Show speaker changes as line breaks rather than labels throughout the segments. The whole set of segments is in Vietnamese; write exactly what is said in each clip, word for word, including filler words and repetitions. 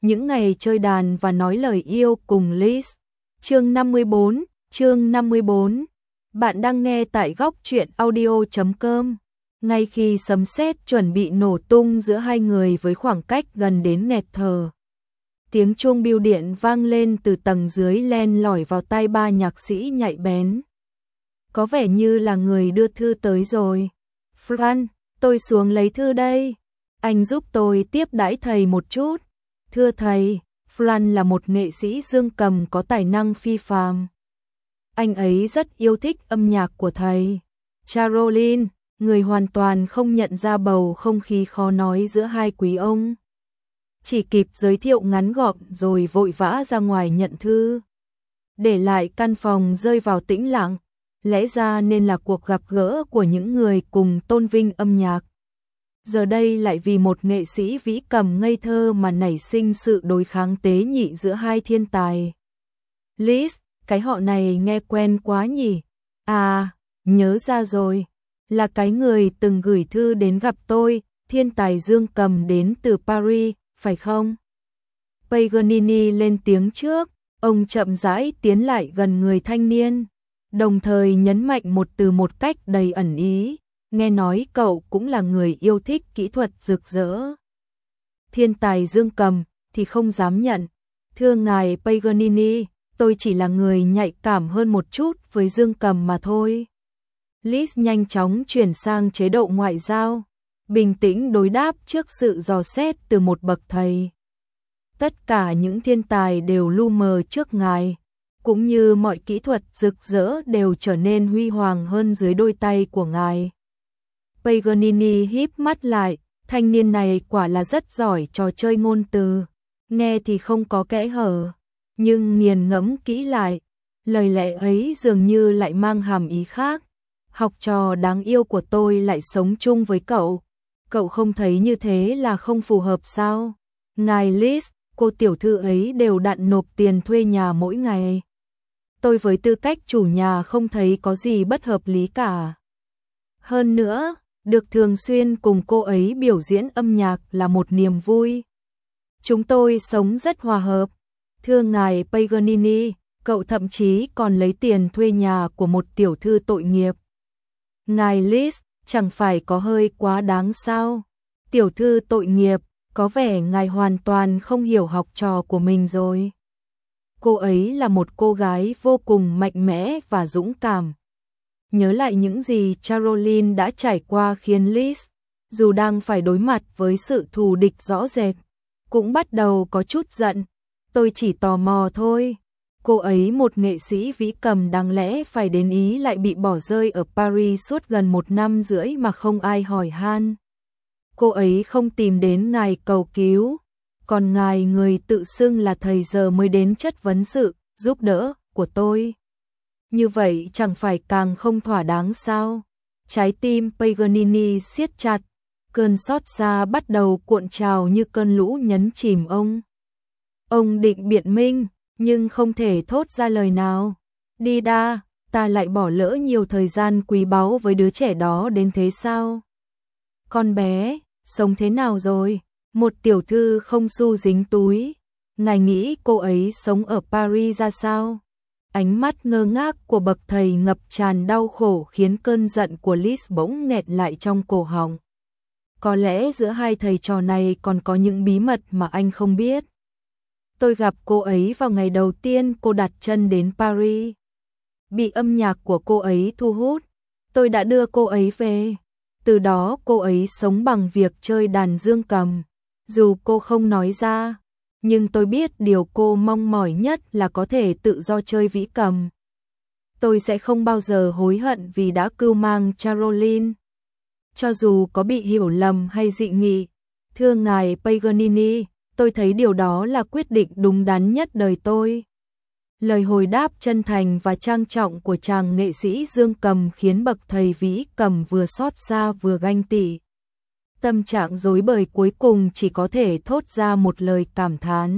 những ngày chơi đàn và nói lời yêu cùng Liz. Chương năm mươi bốn, chương năm mươi bốn. Bạn đang nghe tại góc truyện audio chấm com. Ngay khi sấm sét chuẩn bị nổ tung giữa hai người với khoảng cách gần đến nghẹt thở, tiếng chuông bưu điện vang lên từ tầng dưới len lỏi vào tai ba nhạc sĩ nhạy bén. Có vẻ như là người đưa thư tới rồi. Fran, tôi xuống lấy thư đây. Anh giúp tôi tiếp đãi thầy một chút. Thưa thầy, Fran là một nghệ sĩ dương cầm có tài năng phi phàm. Anh ấy rất yêu thích âm nhạc của thầy. Caroline, người hoàn toàn không nhận ra bầu không khí khó nói giữa hai quý ông. Chỉ kịp giới thiệu ngắn gọn rồi vội vã ra ngoài nhận thư. Để lại căn phòng rơi vào tĩnh lặng, lẽ ra nên là cuộc gặp gỡ của những người cùng tôn vinh âm nhạc. Giờ đây lại vì một nghệ sĩ vĩ cầm ngây thơ mà nảy sinh sự đối kháng tế nhị giữa hai thiên tài. Liz, cái họ này nghe quen quá nhỉ? À, nhớ ra rồi, là cái người từng gửi thư đến gặp tôi, thiên tài dương cầm đến từ Paris, phải không? Paganini lên tiếng trước, ông chậm rãi tiến lại gần người thanh niên, đồng thời nhấn mạnh một từ một cách đầy ẩn ý. Nghe nói cậu cũng là người yêu thích kỹ thuật rực rỡ. Thiên tài dương cầm thì không dám nhận. Thưa ngài Paganini, tôi chỉ là người nhạy cảm hơn một chút với dương cầm mà thôi. Liz nhanh chóng chuyển sang chế độ ngoại giao, bình tĩnh đối đáp trước sự dò xét từ một bậc thầy. Tất cả những thiên tài đều lu mờ trước ngài, cũng như mọi kỹ thuật rực rỡ đều trở nên huy hoàng hơn dưới đôi tay của ngài. Paganini híp mắt lại, thanh niên này quả là rất giỏi trò chơi ngôn từ, nghe thì không có kẽ hở, nhưng nghiền ngẫm kỹ lại, lời lẽ ấy dường như lại mang hàm ý khác. Học trò đáng yêu của tôi lại sống chung với cậu, cậu không thấy như thế là không phù hợp sao? Ngài Liz, cô tiểu thư ấy đều đặn nộp tiền thuê nhà mỗi ngày. Tôi với tư cách chủ nhà không thấy có gì bất hợp lý cả. Hơn nữa, được thường xuyên cùng cô ấy biểu diễn âm nhạc là một niềm vui. Chúng tôi sống rất hòa hợp. Thưa ngài Paganini, cậu thậm chí còn lấy tiền thuê nhà của một tiểu thư tội nghiệp. Ngài Liz, chẳng phải có hơi quá đáng sao? Tiểu thư tội nghiệp, có vẻ ngài hoàn toàn không hiểu học trò của mình rồi. Cô ấy là một cô gái vô cùng mạnh mẽ và dũng cảm. Nhớ lại những gì Caroline đã trải qua khiến Liz, dù đang phải đối mặt với sự thù địch rõ rệt, cũng bắt đầu có chút giận. Tôi chỉ tò mò thôi. Cô ấy một nghệ sĩ vĩ cầm đáng lẽ phải đến Ý lại bị bỏ rơi ở Paris suốt gần một năm rưỡi mà không ai hỏi han. Cô ấy không tìm đến ngài cầu cứu, còn ngài người tự xưng là thầy giờ mới đến chất vấn sự giúp đỡ của tôi. Như vậy chẳng phải càng không thỏa đáng sao? Trái tim Paganini siết chặt, cơn xót xa bắt đầu cuộn trào như cơn lũ nhấn chìm ông. Ông định biện minh, nhưng không thể thốt ra lời nào. Đi đa, ta lại bỏ lỡ nhiều thời gian quý báu với đứa trẻ đó đến thế sao? Con bé, sống thế nào rồi? Một tiểu thư không xu dính túi. Ngài nghĩ cô ấy sống ở Paris ra sao? Ánh mắt ngơ ngác của bậc thầy ngập tràn đau khổ khiến cơn giận của Liz bỗng nghẹt lại trong cổ họng. Có lẽ giữa hai thầy trò này còn có những bí mật mà anh không biết. Tôi gặp cô ấy vào ngày đầu tiên cô đặt chân đến Paris. Bị âm nhạc của cô ấy thu hút, tôi đã đưa cô ấy về. Từ đó cô ấy sống bằng việc chơi đàn dương cầm. Dù cô không nói ra, nhưng tôi biết điều cô mong mỏi nhất là có thể tự do chơi vĩ cầm. Tôi sẽ không bao giờ hối hận vì đã cưu mang Caroline. Cho dù có bị hiểu lầm hay dị nghị, thưa ngài Paganini, tôi thấy điều đó là quyết định đúng đắn nhất đời tôi. Lời hồi đáp chân thành và trang trọng của chàng nghệ sĩ dương cầm khiến bậc thầy vĩ cầm vừa xót xa vừa ganh tị. Tâm trạng rối bời cuối cùng chỉ có thể thốt ra một lời cảm thán.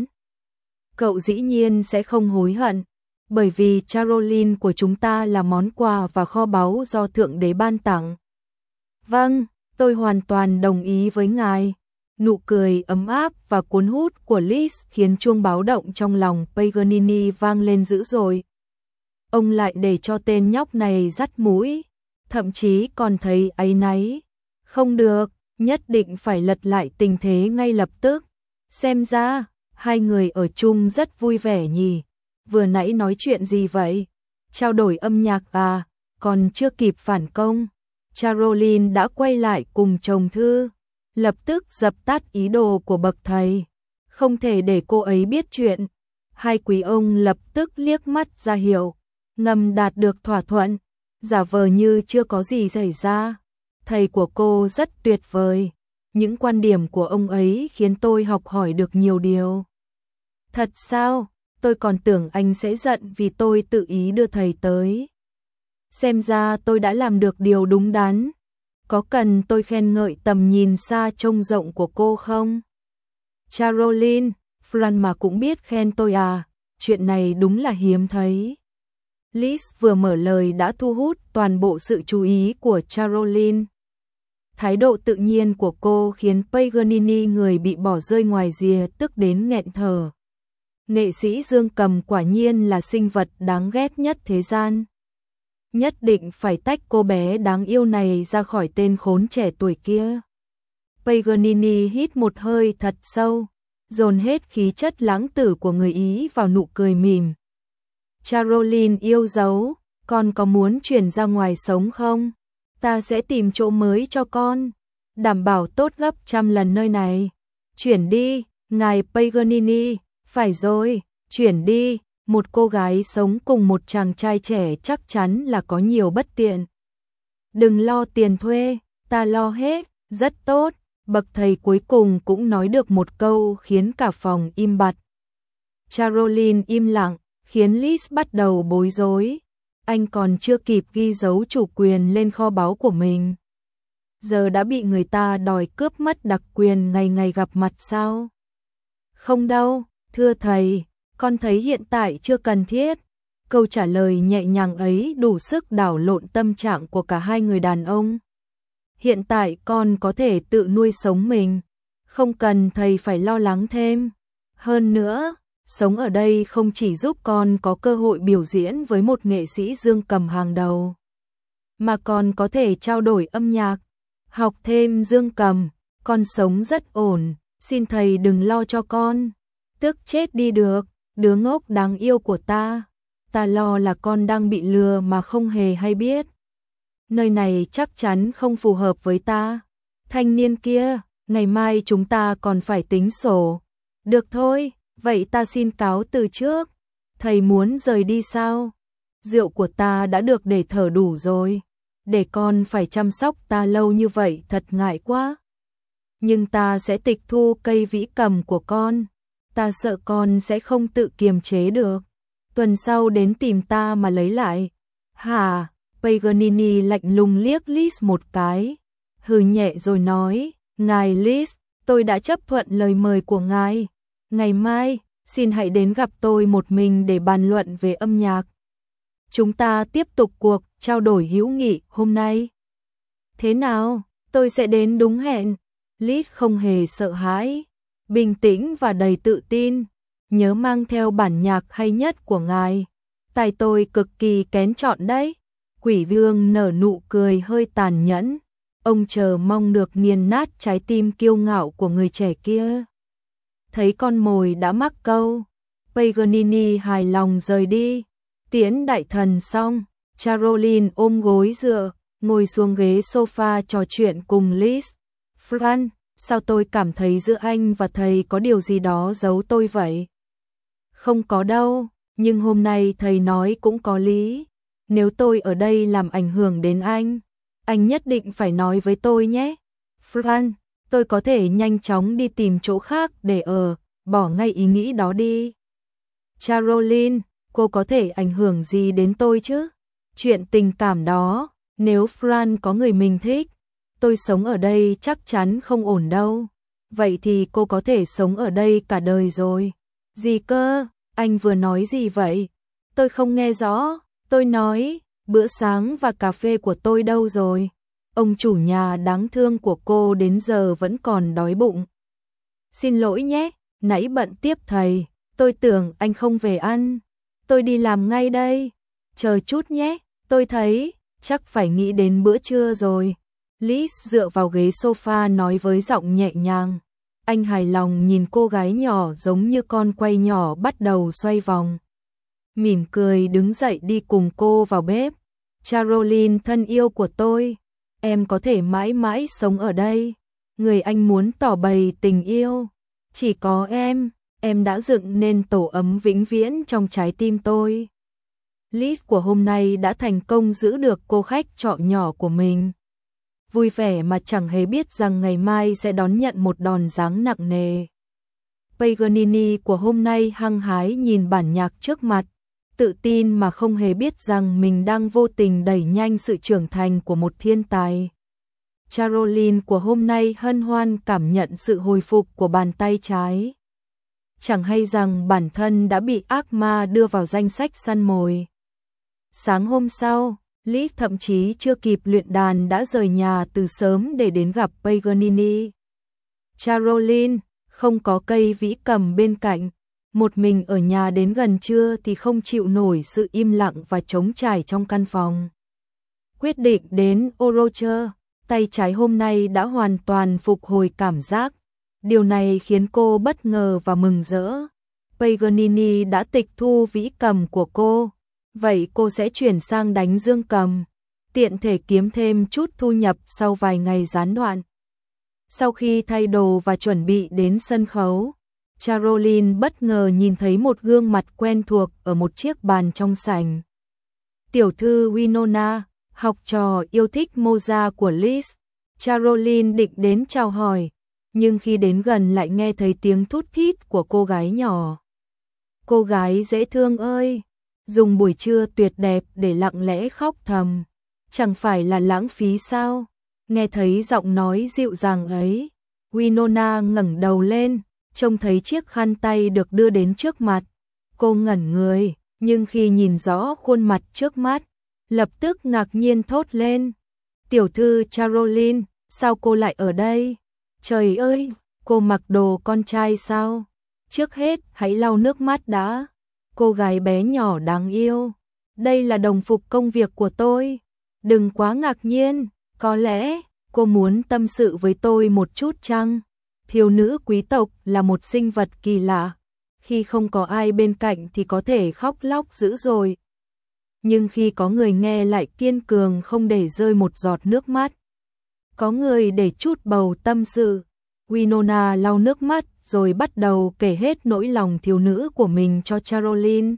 Cậu dĩ nhiên sẽ không hối hận, bởi vì Caroline của chúng ta là món quà và kho báu do Thượng Đế ban tặng. Vâng, tôi hoàn toàn đồng ý với ngài. Nụ cười ấm áp và cuốn hút của Liz khiến chuông báo động trong lòng Paganini vang lên dữ dội. Ông lại để cho tên nhóc này dắt mũi, thậm chí còn thấy áy náy. Không được, nhất định phải lật lại tình thế ngay lập tức. Xem ra, hai người ở chung rất vui vẻ nhỉ. Vừa nãy nói chuyện gì vậy? Trao đổi âm nhạc à? Còn chưa kịp phản công, Caroline đã quay lại cùng chồng Thư, lập tức dập tắt ý đồ của bậc thầy. Không thể để cô ấy biết chuyện. Hai quý ông lập tức liếc mắt ra hiệu, ngầm đạt được thỏa thuận, giả vờ như chưa có gì xảy ra. Thầy của cô rất tuyệt vời, những quan điểm của ông ấy khiến tôi học hỏi được nhiều điều. Thật sao? Tôi còn tưởng anh sẽ giận vì tôi tự ý đưa thầy tới. Xem ra tôi đã làm được điều đúng đắn. Có cần tôi khen ngợi tầm nhìn xa trông rộng của cô không? Caroline, Fran mà cũng biết khen tôi à? Chuyện này đúng là hiếm thấy. Liz vừa mở lời đã thu hút toàn bộ sự chú ý của Caroline. Thái độ tự nhiên của cô khiến Paganini, người bị bỏ rơi ngoài rìa, tức đến nghẹn thở. Nghệ sĩ Dương Cầm quả nhiên là sinh vật đáng ghét nhất thế gian. Nhất định phải tách cô bé đáng yêu này ra khỏi tên khốn trẻ tuổi kia. Paganini hít một hơi thật sâu, dồn hết khí chất lãng tử của người Ý vào nụ cười mỉm. Caroline yêu dấu, con có muốn chuyển ra ngoài sống không? Ta sẽ tìm chỗ mới cho con, đảm bảo tốt gấp trăm lần nơi này. Chuyển đi, ngài Paganini. Phải rồi, chuyển đi. Một cô gái sống cùng một chàng trai trẻ chắc chắn là có nhiều bất tiện. Đừng lo tiền thuê, ta lo hết. Rất tốt. Bậc thầy cuối cùng cũng nói được một câu khiến cả phòng im bặt. Caroline im lặng, khiến Liz bắt đầu bối rối. Anh còn chưa kịp ghi dấu chủ quyền lên kho báu của mình, giờ đã bị người ta đòi cướp mất đặc quyền ngày ngày gặp mặt sao? Không đâu, thưa thầy, con thấy hiện tại chưa cần thiết. Câu trả lời nhẹ nhàng ấy đủ sức đảo lộn tâm trạng của cả hai người đàn ông. Hiện tại con có thể tự nuôi sống mình, không cần thầy phải lo lắng thêm. Hơn nữa, sống ở đây không chỉ giúp con có cơ hội biểu diễn với một nghệ sĩ dương cầm hàng đầu, mà còn có thể trao đổi âm nhạc, học thêm dương cầm. Con sống rất ổn, xin thầy đừng lo cho con. Tức chết đi được, đứa ngốc đáng yêu của ta. Ta lo là con đang bị lừa mà không hề hay biết. Nơi này chắc chắn không phù hợp với ta. Thanh niên kia, ngày mai chúng ta còn phải tính sổ. Được thôi, vậy ta xin cáo từ trước. Thầy muốn rời đi sao? Rượu của ta đã được để thở đủ rồi. Để con phải chăm sóc ta lâu như vậy thật ngại quá. Nhưng ta sẽ tịch thu cây vĩ cầm của con. Ta sợ con sẽ không tự kiềm chế được. Tuần sau đến tìm ta mà lấy lại. Hả? Paganini lạnh lùng liếc Liz một cái, hừ nhẹ rồi nói, ngài Liz, tôi đã chấp thuận lời mời của ngài. Ngày mai, xin hãy đến gặp tôi một mình để bàn luận về âm nhạc. Chúng ta tiếp tục cuộc trao đổi hữu nghị hôm nay. Thế nào? Tôi sẽ đến đúng hẹn. Liz không hề sợ hãi, bình tĩnh và đầy tự tin. Nhớ mang theo bản nhạc hay nhất của ngài. Tài tôi cực kỳ kén chọn đấy. Quỷ vương nở nụ cười hơi tàn nhẫn. Ông chờ mong được nghiền nát trái tim kiêu ngạo của người trẻ kia. Thấy con mồi đã mắc câu, Paganini hài lòng rời đi. Tiễn đại thần xong, Caroline ôm gối dựa, ngồi xuống ghế sofa trò chuyện cùng Liz. Fran, sao tôi cảm thấy giữa anh và thầy có điều gì đó giấu tôi vậy? Không có đâu, nhưng hôm nay thầy nói cũng có lý. Nếu tôi ở đây làm ảnh hưởng đến anh, anh nhất định phải nói với tôi nhé. Fran, tôi có thể nhanh chóng đi tìm chỗ khác để ở, bỏ ngay ý nghĩ đó đi. Caroline, cô có thể ảnh hưởng gì đến tôi chứ? Chuyện tình cảm đó, nếu Fran có người mình thích, tôi sống ở đây chắc chắn không ổn đâu. Vậy thì cô có thể sống ở đây cả đời rồi. Gì cơ? Anh vừa nói gì vậy? Tôi không nghe rõ. Tôi nói, bữa sáng và cà phê của tôi đâu rồi? Ông chủ nhà đáng thương của cô đến giờ vẫn còn đói bụng. Xin lỗi nhé, nãy bận tiếp thầy, tôi tưởng anh không về ăn. Tôi đi làm ngay đây. Chờ chút nhé, tôi thấy, chắc phải nghĩ đến bữa trưa rồi. Liz dựa vào ghế sofa nói với giọng nhẹ nhàng. Anh hài lòng nhìn cô gái nhỏ giống như con quay nhỏ bắt đầu xoay vòng. Mỉm cười đứng dậy đi cùng cô vào bếp. Caroline thân yêu của tôi, em có thể mãi mãi sống ở đây. Người anh muốn tỏ bày tình yêu. Chỉ có em, em đã dựng nên tổ ấm vĩnh viễn trong trái tim tôi. Liz của hôm nay đã thành công giữ được cô khách trọ nhỏ của mình. Vui vẻ mà chẳng hề biết rằng ngày mai sẽ đón nhận một đòn giáng nặng nề. Paganini của hôm nay hăng hái nhìn bản nhạc trước mặt, tự tin mà không hề biết rằng mình đang vô tình đẩy nhanh sự trưởng thành của một thiên tài. Caroline của hôm nay hân hoan cảm nhận sự hồi phục của bàn tay trái. Chẳng hay rằng bản thân đã bị ác ma đưa vào danh sách săn mồi. Sáng hôm sau, Liz thậm chí chưa kịp luyện đàn đã rời nhà từ sớm để đến gặp Paganini. Caroline, không có cây vĩ cầm bên cạnh, một mình ở nhà đến gần trưa thì không chịu nổi sự im lặng và trống trải trong căn phòng. Quyết định đến Orocher, tay trái hôm nay đã hoàn toàn phục hồi cảm giác. Điều này khiến cô bất ngờ và mừng rỡ. Paganini đã tịch thu vĩ cầm của cô, vậy cô sẽ chuyển sang đánh dương cầm, tiện thể kiếm thêm chút thu nhập sau vài ngày gián đoạn. Sau khi thay đồ và chuẩn bị đến sân khấu, Caroline bất ngờ nhìn thấy một gương mặt quen thuộc ở một chiếc bàn trong sảnh. Tiểu thư Winona, học trò yêu thích Mozart của Liz. Caroline định đến chào hỏi, nhưng khi đến gần lại nghe thấy tiếng thút thít của cô gái nhỏ. Cô gái dễ thương ơi, dùng buổi trưa tuyệt đẹp để lặng lẽ khóc thầm, chẳng phải là lãng phí sao? Nghe thấy giọng nói dịu dàng ấy, Winona ngẩng đầu lên, trông thấy chiếc khăn tay được đưa đến trước mặt. Cô ngẩn người, nhưng khi nhìn rõ khuôn mặt trước mắt, lập tức ngạc nhiên thốt lên. Tiểu thư Caroline, sao cô lại ở đây? Trời ơi, cô mặc đồ con trai sao? Trước hết, hãy lau nước mắt đã. Cô gái bé nhỏ đáng yêu. Đây là đồng phục công việc của tôi. Đừng quá ngạc nhiên, có lẽ cô muốn tâm sự với tôi một chút chăng? Thiếu nữ quý tộc là một sinh vật kỳ lạ. Khi không có ai bên cạnh thì có thể khóc lóc dữ dội. Nhưng khi có người nghe lại kiên cường không để rơi một giọt nước mắt. Có người để chút bầu tâm sự. Winona lau nước mắt rồi bắt đầu kể hết nỗi lòng thiếu nữ của mình cho Caroline.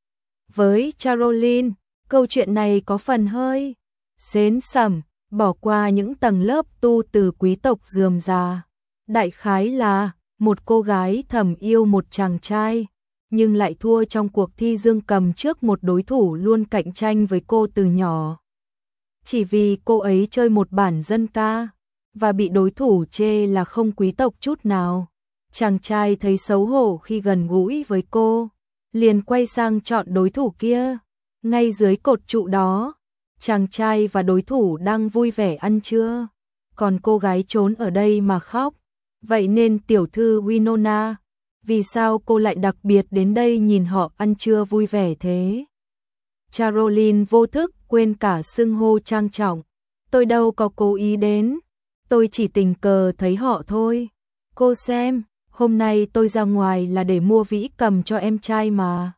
Với Caroline, câu chuyện này có phần hơi xến xẩm, bỏ qua những tầng lớp tu từ quý tộc rườm rà. Đại khái là một cô gái thầm yêu một chàng trai, nhưng lại thua trong cuộc thi dương cầm trước một đối thủ luôn cạnh tranh với cô từ nhỏ. Chỉ vì cô ấy chơi một bản dân ca, và bị đối thủ chê là không quý tộc chút nào. Chàng trai thấy xấu hổ khi gần gũi với cô, liền quay sang chọn đối thủ kia. Ngay dưới cột trụ đó, chàng trai và đối thủ đang vui vẻ ăn trưa, còn cô gái trốn ở đây mà khóc. Vậy nên tiểu thư Winona, vì sao cô lại đặc biệt đến đây nhìn họ ăn trưa vui vẻ thế? Caroline vô thức quên cả xưng hô trang trọng. Tôi đâu có cố ý đến, tôi chỉ tình cờ thấy họ thôi. Cô xem, hôm nay tôi ra ngoài là để mua vĩ cầm cho em trai mà.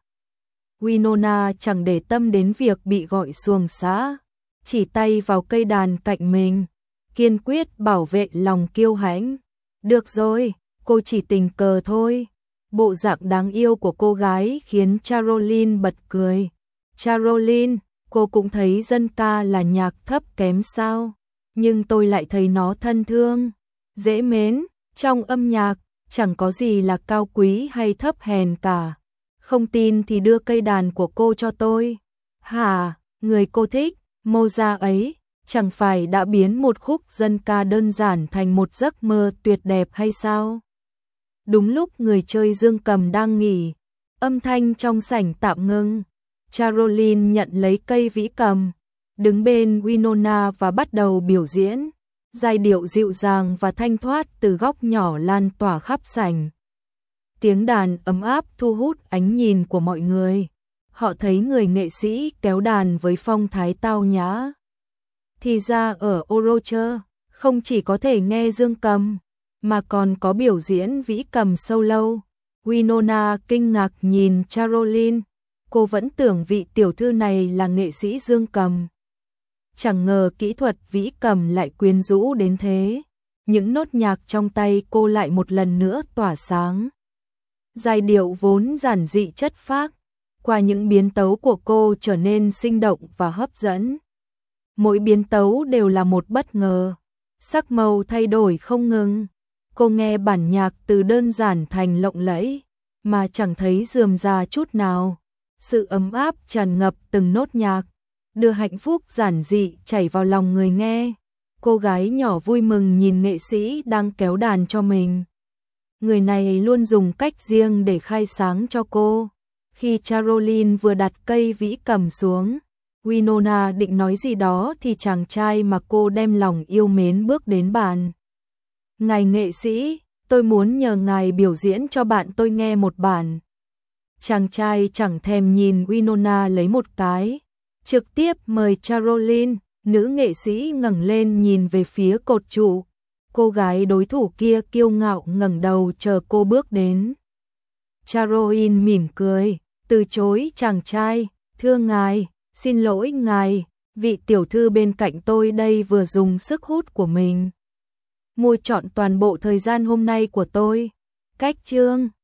Winona chẳng để tâm đến việc bị gọi xuồng xã, chỉ tay vào cây đàn cạnh mình, kiên quyết bảo vệ lòng kiêu hãnh. Được rồi, cô chỉ tình cờ thôi. Bộ dạng đáng yêu của cô gái khiến Caroline bật cười. Caroline, cô cũng thấy dân ca là nhạc thấp kém sao? Nhưng tôi lại thấy nó thân thương, dễ mến. Trong âm nhạc, chẳng có gì là cao quý hay thấp hèn cả. Không tin thì đưa cây đàn của cô cho tôi. Hả, người cô thích, Mozart ấy, chẳng phải đã biến một khúc dân ca đơn giản thành một giấc mơ tuyệt đẹp hay sao? Đúng lúc người chơi dương cầm đang nghỉ, âm thanh trong sảnh tạm ngưng. Caroline nhận lấy cây vĩ cầm, đứng bên Winona và bắt đầu biểu diễn. Giai điệu dịu dàng và thanh thoát từ góc nhỏ lan tỏa khắp sảnh. Tiếng đàn ấm áp thu hút ánh nhìn của mọi người. Họ thấy người nghệ sĩ kéo đàn với phong thái tao nhã. Thì ra ở Orocher, không chỉ có thể nghe dương cầm, mà còn có biểu diễn vĩ cầm solo. Winona kinh ngạc nhìn Caroline, cô vẫn tưởng vị tiểu thư này là nghệ sĩ dương cầm. Chẳng ngờ kỹ thuật vĩ cầm lại quyến rũ đến thế. Những nốt nhạc trong tay cô lại một lần nữa tỏa sáng. Giai điệu vốn giản dị chất phác, qua những biến tấu của cô trở nên sinh động và hấp dẫn. Mỗi biến tấu đều là một bất ngờ, sắc màu thay đổi không ngừng. Cô nghe bản nhạc từ đơn giản thành lộng lẫy, mà chẳng thấy rườm rà chút nào. Sự ấm áp tràn ngập từng nốt nhạc, đưa hạnh phúc giản dị chảy vào lòng người nghe. Cô gái nhỏ vui mừng nhìn nghệ sĩ đang kéo đàn cho mình. Người này luôn dùng cách riêng để khai sáng cho cô. Khi Caroline vừa đặt cây vĩ cầm xuống, Winona định nói gì đó thì chàng trai mà cô đem lòng yêu mến bước đến bàn. Ngài nghệ sĩ, tôi muốn nhờ ngài biểu diễn cho bạn tôi nghe một bản. Chàng trai chẳng thèm nhìn Winona lấy một cái, trực tiếp mời Caroline. Nữ nghệ sĩ ngẩng lên nhìn về phía cột trụ. Cô gái đối thủ kia kiêu ngạo ngẩng đầu chờ cô bước đến. Caroline mỉm cười, từ chối chàng trai, thưa ngài, xin lỗi ngài, vị tiểu thư bên cạnh tôi đây vừa dùng sức hút của mình mua trọn toàn bộ thời gian hôm nay của tôi. Cách chương